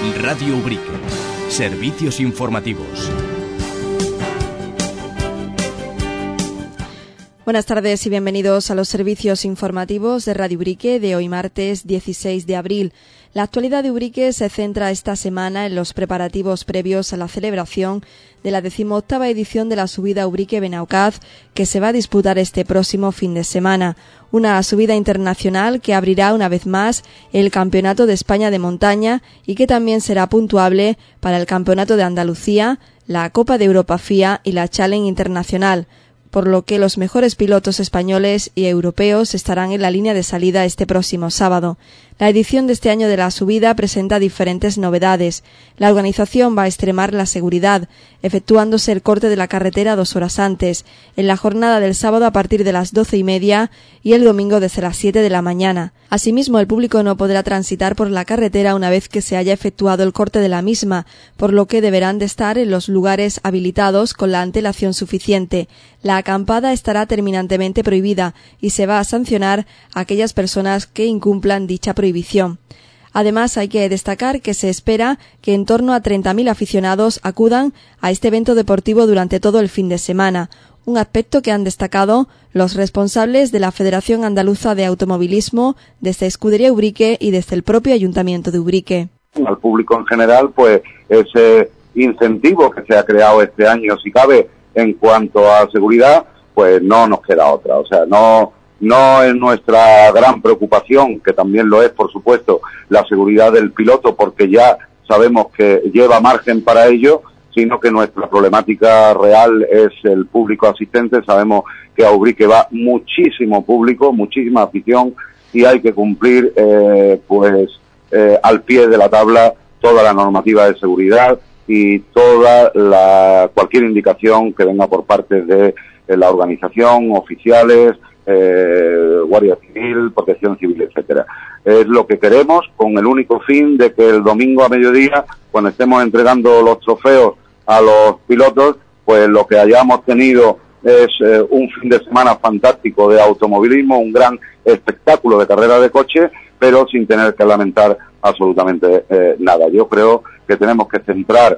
Radio Ubrique. Servicios informativos. Buenas tardes y bienvenidos a los servicios informativos de Radio Ubrique de hoy martes 16 de abril. La actualidad de Ubrique se centra esta semana en los preparativos previos a la celebración de la 18ª edición de la subida Ubrique-Benaukaz, que se va a disputar este próximo fin de semana. Una subida internacional que abrirá una vez más el Campeonato de España de Montaña y que también será puntuable para el Campeonato de Andalucía, la Copa de Europa FIA y la Challenge Internacional, por lo que los mejores pilotos españoles y europeos estarán en la línea de salida este próximo sábado. La edición de este año de la subida presenta diferentes novedades. La organización va a extremar la seguridad, efectuándose el corte de la carretera 2 horas antes, en la jornada del sábado a partir de las 12:30 y el domingo desde las 7 de la mañana. Asimismo, el público no podrá transitar por la carretera una vez que se haya efectuado el corte de la misma, por lo que deberán de estar en los lugares habilitados con la antelación suficiente. La acampada estará terminantemente prohibida y se va a sancionar a aquellas personas que incumplan dicha prohibición. Además, hay que destacar que se espera que en torno a 30.000 aficionados acudan a este evento deportivo durante todo el fin de semana, un aspecto que han destacado los responsables de la Federación Andaluza de Automovilismo, desde Escudería Ubrique y desde el propio Ayuntamiento de Ubrique. Al público en general, pues ese incentivo que se ha creado este año, si cabe, en cuanto a seguridad, pues no nos queda otra. O sea, no es nuestra gran preocupación, que también lo es, por supuesto, la seguridad del piloto, porque ya sabemos que lleva margen para ello, sino que nuestra problemática real es el público asistente. Sabemos que a Ubrique va muchísimo público, muchísima afición, y hay que cumplir al pie de la tabla toda la normativa de seguridad y cualquier indicación que venga por parte de la organización, oficiales, Guardia Civil, Protección Civil, etcétera. Es lo que queremos, con el único fin de que el domingo a mediodía, cuando estemos entregando los trofeos a los pilotos, pues lo que hayamos tenido es un fin de semana fantástico de automovilismo, un gran espectáculo de carrera de coche, pero sin tener que lamentar absolutamente nada. Yo creo que tenemos que centrar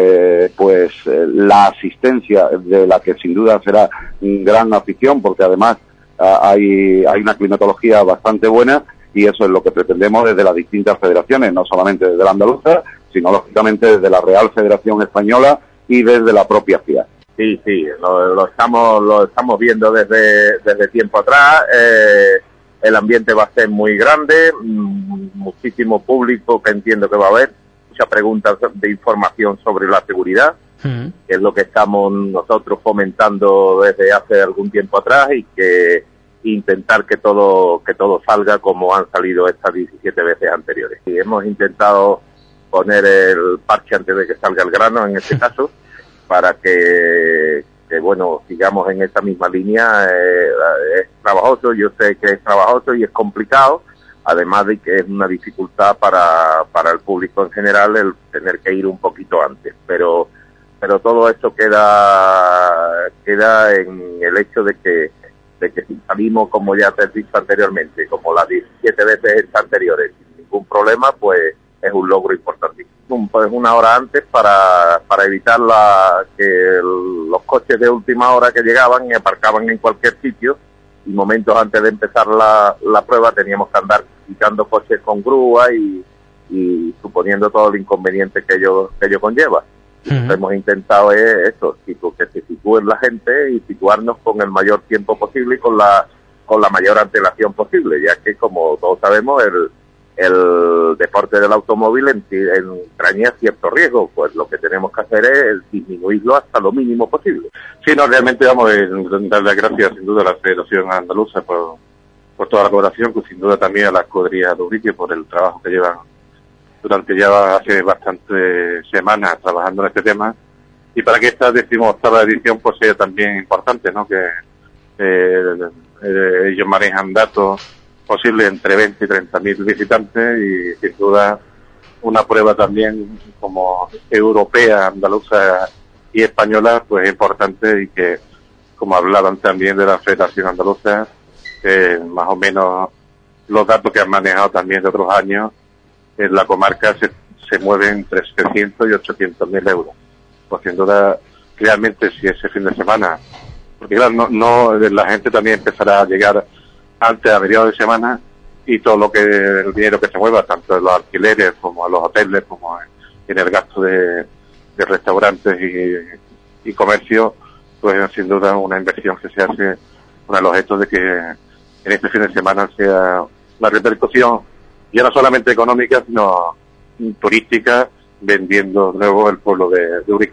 la asistencia, de la que sin duda será gran afición, porque además hay una climatología bastante buena, y eso es lo que pretendemos desde las distintas federaciones, no solamente desde la andaluza, sino lógicamente desde la Real Federación Española y desde la propia FIA. Sí, lo estamos viendo desde tiempo atrás. El ambiente va a ser muy grande, muchísimo público que entiendo que va a haber, muchas preguntas de información sobre la seguridad, que es lo que estamos nosotros fomentando desde hace algún tiempo atrás, y que intentar que todo salga como han salido estas 17 veces anteriores. Y hemos intentado poner el parche antes de que salga el grano, en este caso, para que sigamos en esa misma línea. Es trabajoso, yo sé que es trabajoso y es complicado, además de que es una dificultad para el público en general el tener que ir un poquito antes, pero todo esto queda en el hecho de que si salimos, como ya te he dicho anteriormente, como las 17 veces anteriores, sin ningún problema, pues es un logro importantísimo. Pues una hora antes para evitar que los coches de última hora que llegaban y aparcaban en cualquier sitio, y momentos antes de empezar la prueba teníamos que andar quitando coches con grúa y suponiendo todo el inconveniente que ello conlleva. Lo que hemos intentado es eso, que se sitúen la gente y situarnos con el mayor tiempo posible y con la mayor antelación posible, ya que, como todos sabemos, el deporte del automóvil entraña cierto riesgo. Pues lo que tenemos que hacer es disminuirlo hasta lo mínimo posible. Sí, no, realmente vamos a dar las gracias sin duda a la Federación Andaluza por toda la colaboración, pues sin duda también a la Escudería de Ubrique por el trabajo que llevan durante ya hace bastantes semanas trabajando en este tema, y para que esta 18ª edición pues sea también importante, ¿no? Que ellos manejan datos posibles entre 20 y 30.000 visitantes, y sin duda una prueba también como europea, andaluza y española, pues es importante, y que, como hablaban también de la Federación Andaluza, más o menos los datos que han manejado también de otros años, en la comarca se mueven entre 700 y 800.000 euros. Pues sin duda, realmente si ese fin de semana, porque claro, la gente también empezará a llegar antes a mediados de semana, y todo lo que el dinero que se mueva, tanto en los alquileres como en los hoteles, como en el gasto de restaurantes y comercio, pues sin duda una inversión que se hace con el objeto de que en este fin de semana sea una repercusión ya no solamente económica, sino turística, vendiendo de nuevo el pueblo de Ubrique.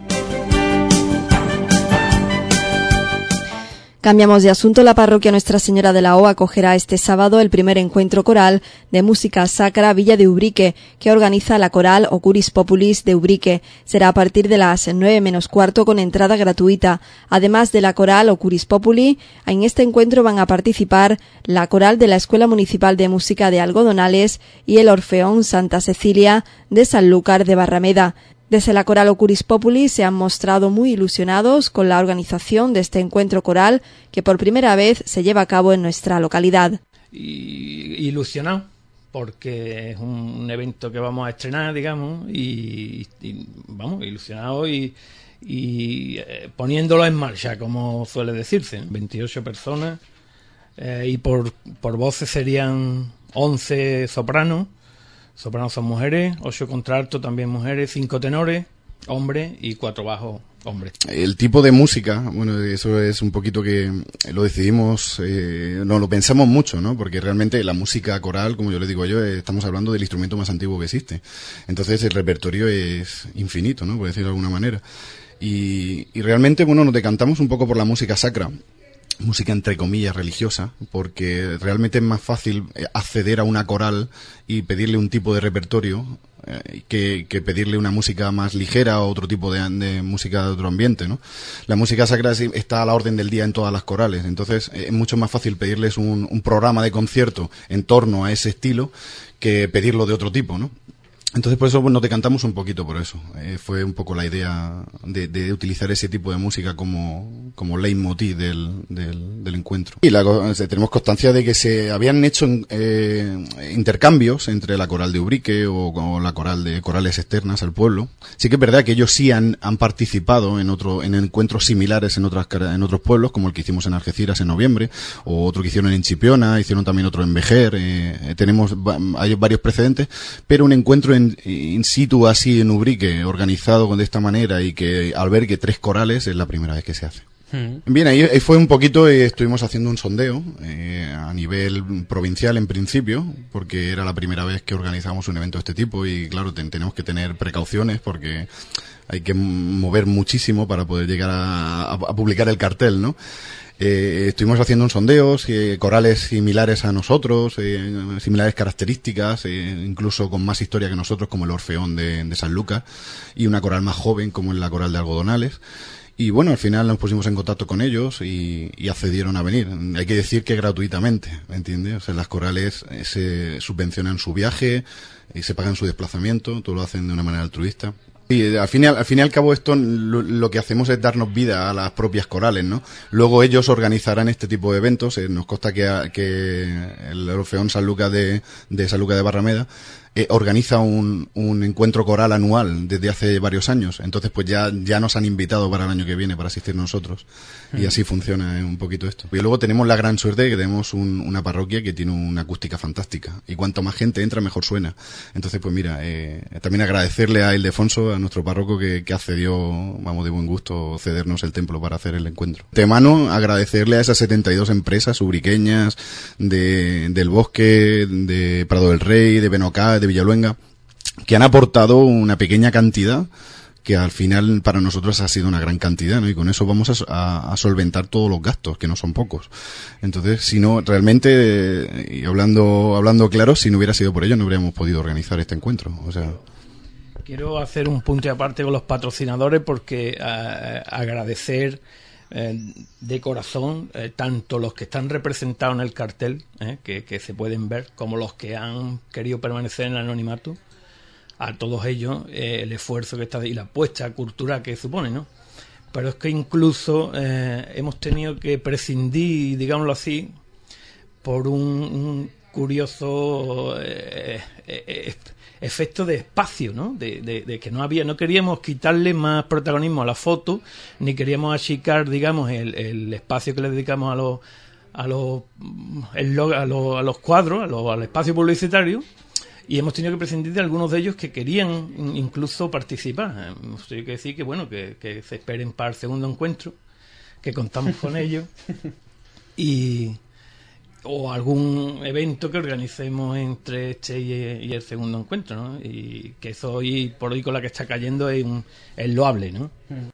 Cambiamos de asunto. La parroquia Nuestra Señora de la O acogerá este sábado el primer encuentro coral de música sacra Villa de Ubrique, que organiza la coral Ocuris Populis de Ubrique. Será a partir de las 9:15 con entrada gratuita. Además de la coral Ocuris Populi, en este encuentro van a participar la coral de la Escuela Municipal de Música de Algodonales y el Orfeón Santa Cecilia de Sanlúcar de Barrameda. Desde la coral Ocuris Populi se han mostrado muy ilusionados con la organización de este encuentro coral que por primera vez se lleva a cabo en nuestra localidad. Ilusionado, porque es un evento que vamos a estrenar, digamos, y vamos, ilusionado y poniéndolo en marcha, como suele decirse. 28 personas y por voces serían 11 sopranos. Sopranos son mujeres, 8 contraltos también mujeres, 5 tenores, hombres, y 4 bajos, hombres. El tipo de música, bueno, eso es un poquito que lo decidimos, no lo pensamos mucho, ¿no? Porque realmente la música coral, como yo le digo yo, estamos hablando del instrumento más antiguo que existe. Entonces el repertorio es infinito, ¿no? Por decirlo de alguna manera. Y realmente, bueno, nos decantamos un poco por la música sacra. Música entre comillas religiosa, porque realmente es más fácil acceder a una coral y pedirle un tipo de repertorio que pedirle una música más ligera o otro tipo de música de otro ambiente, ¿no? La música sacra está a la orden del día en todas las corales, entonces es mucho más fácil pedirles un programa de concierto en torno a ese estilo que pedirlo de otro tipo, ¿no? Entonces por eso nos decantamos un poquito por eso. Fue un poco la idea de utilizar ese tipo de música como leitmotiv del encuentro. Y tenemos constancia de que se habían hecho intercambios entre la coral de Ubrique o la coral de corales externas al pueblo. Sí que es verdad que ellos sí han participado en encuentros similares en otros pueblos, como el que hicimos en Algeciras en noviembre, o otro que hicieron en Chipiona, hicieron también otro en Vejer. Hay varios precedentes, pero un encuentro in situ así en Ubrique, organizado de esta manera y que albergue 3 corales, es la primera vez que se hace. Bien, ahí fue un poquito, estuvimos haciendo un sondeo a nivel provincial en principio, porque era la primera vez que organizamos un evento de este tipo y claro, tenemos que tener precauciones porque hay que mover muchísimo para poder llegar a publicar el cartel, ¿no? Estuvimos haciendo un sondeo, corales similares a nosotros, similares características, incluso con más historia que nosotros, como el Orfeón de Sanlúcar, y una coral más joven, como en la coral de Algodonales. Y bueno, al final nos pusimos en contacto con ellos y accedieron a venir. Hay que decir que gratuitamente, ¿me entiendes? O sea, las corales se subvencionan su viaje y se pagan su desplazamiento, todo lo hacen de una manera altruista. Y al fin y al cabo esto lo que hacemos es darnos vida a las propias corales, ¿no? Luego ellos organizarán este tipo de eventos. Nos consta que el Orfeón Sanlúcar de Sanlúcar de Barrameda organiza un encuentro coral anual desde hace varios años. Entonces pues ya nos han invitado para el año que viene para asistir nosotros. Y así funciona un poquito esto. Y luego tenemos la gran suerte de que tenemos una parroquia que tiene una acústica fantástica. Y cuanto más gente entra, mejor suena. Entonces pues mira, también agradecerle a Ildefonso, a nuestro párroco, que accedió, vamos, de buen gusto cedernos el templo para hacer el encuentro. De mano, agradecerle a esas 72 empresas ubriqueñas del Bosque, de Prado del Rey, de Benocá, de Villaluenga, que han aportado una pequeña cantidad que al final para nosotros ha sido una gran cantidad, ¿no? Y con eso vamos a solventar todos los gastos, que no son pocos. Entonces, si no, realmente, y hablando claro, si no hubiera sido por ello, no habríamos podido organizar este encuentro. O sea, quiero hacer un punto aparte con los patrocinadores porque agradecer de corazón tanto los que están representados en el cartel, que se pueden ver, como los que han querido permanecer en el anonimato. A todos ellos el esfuerzo que está y la apuesta cultural que supone, ¿no? Pero es que incluso hemos tenido que prescindir, digámoslo así, por un curioso efecto de espacio, ¿no? De que no queríamos quitarle más protagonismo a la foto, ni queríamos achicar, digamos, el espacio que le dedicamos a los cuadros, al espacio publicitario, y hemos tenido que prescindir de algunos de ellos que querían incluso participar. Hemos tenido que decir que se esperen para el segundo encuentro, que contamos con ellos, o algún evento que organicemos entre este y el segundo encuentro, ¿no? Y que eso hoy por hoy con la que está cayendo es loable, ¿no?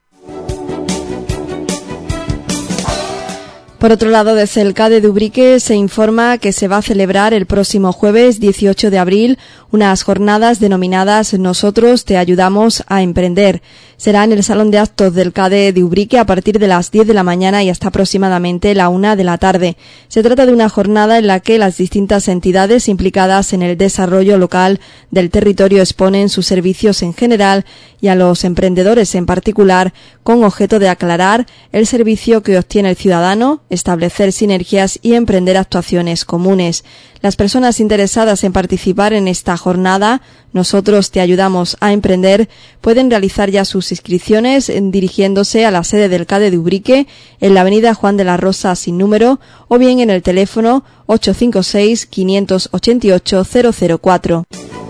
Por otro lado, desde el CADE de Ubrique se informa que se va a celebrar el próximo jueves 18 de abril unas jornadas denominadas Nosotros te ayudamos a emprender. Será en el Salón de Actos del CADE de Ubrique a partir de las 10 de la mañana y hasta aproximadamente la 1 de la tarde. Se trata de una jornada en la que las distintas entidades implicadas en el desarrollo local del territorio exponen sus servicios en general y a los emprendedores en particular, con objeto de aclarar el servicio que obtiene el ciudadano, establecer sinergias y emprender actuaciones comunes. Las personas interesadas en participar en esta jornada, Nosotros te ayudamos a emprender, pueden realizar ya sus inscripciones dirigiéndose a la sede del CADE de Ubrique en la avenida Juan de la Rosa sin número o bien en el teléfono 856 588 004.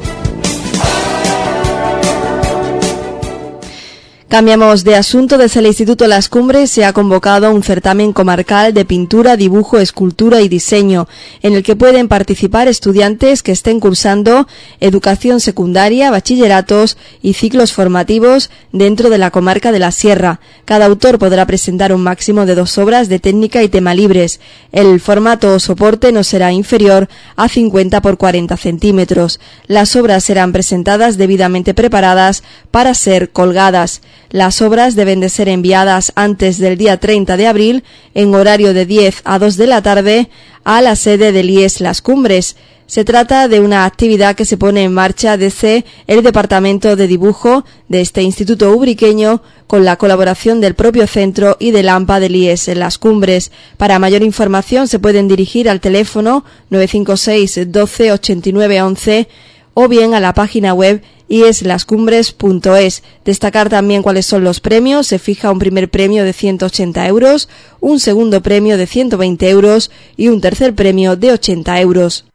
Cambiamos de asunto. Desde el Instituto Las Cumbres se ha convocado un certamen comarcal de pintura, dibujo, escultura y diseño, en el que pueden participar estudiantes que estén cursando educación secundaria, bachilleratos y ciclos formativos dentro de la comarca de la Sierra. Cada autor podrá presentar un máximo de 2 obras de técnica y tema libres. El formato o soporte no será inferior a 50 por 40 centímetros. Las obras serán presentadas debidamente preparadas para ser colgadas. Las obras deben de ser enviadas antes del día 30 de abril, en horario de 10 a 2 de la tarde, a la sede del IES Las Cumbres. Se trata de una actividad que se pone en marcha desde el Departamento de Dibujo de este instituto ubriqueño, con la colaboración del propio centro y del AMPA del IES Las Cumbres. Para mayor información se pueden dirigir al teléfono 956 12 89 11 o bien a la página web ieslascumbres.es. Destacar también cuáles son los premios. Se fija un primer premio de 180 euros, un segundo premio de 120 euros y un tercer premio de 80 euros.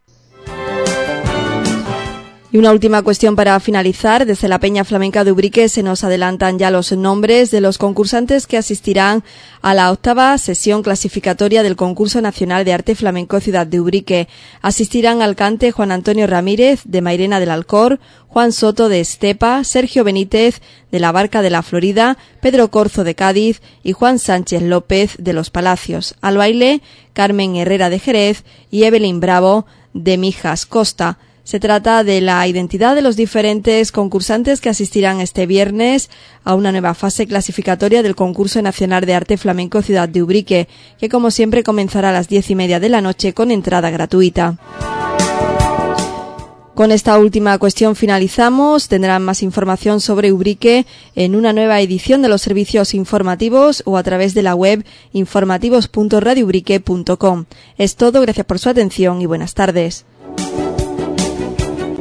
Y una última cuestión para finalizar. Desde la Peña Flamenca de Ubrique se nos adelantan ya los nombres de los concursantes que asistirán a la 8ª sesión clasificatoria del Concurso Nacional de Arte Flamenco Ciudad de Ubrique. Asistirán al cante Juan Antonio Ramírez de Mairena del Alcor, Juan Soto de Estepa, Sergio Benítez de la Barca de la Florida, Pedro Corzo de Cádiz y Juan Sánchez López de Los Palacios. Al baile, Carmen Herrera de Jerez y Evelyn Bravo de Mijas Costa. Se trata de la identidad de los diferentes concursantes que asistirán este viernes a una nueva fase clasificatoria del Concurso Nacional de Arte Flamenco Ciudad de Ubrique, que como siempre comenzará a las 10:30 de la noche con entrada gratuita. Con esta última cuestión finalizamos. Tendrán más información sobre Ubrique en una nueva edición de los servicios informativos o a través de la web informativos.radioubrique.com. Es todo, gracias por su atención y buenas tardes.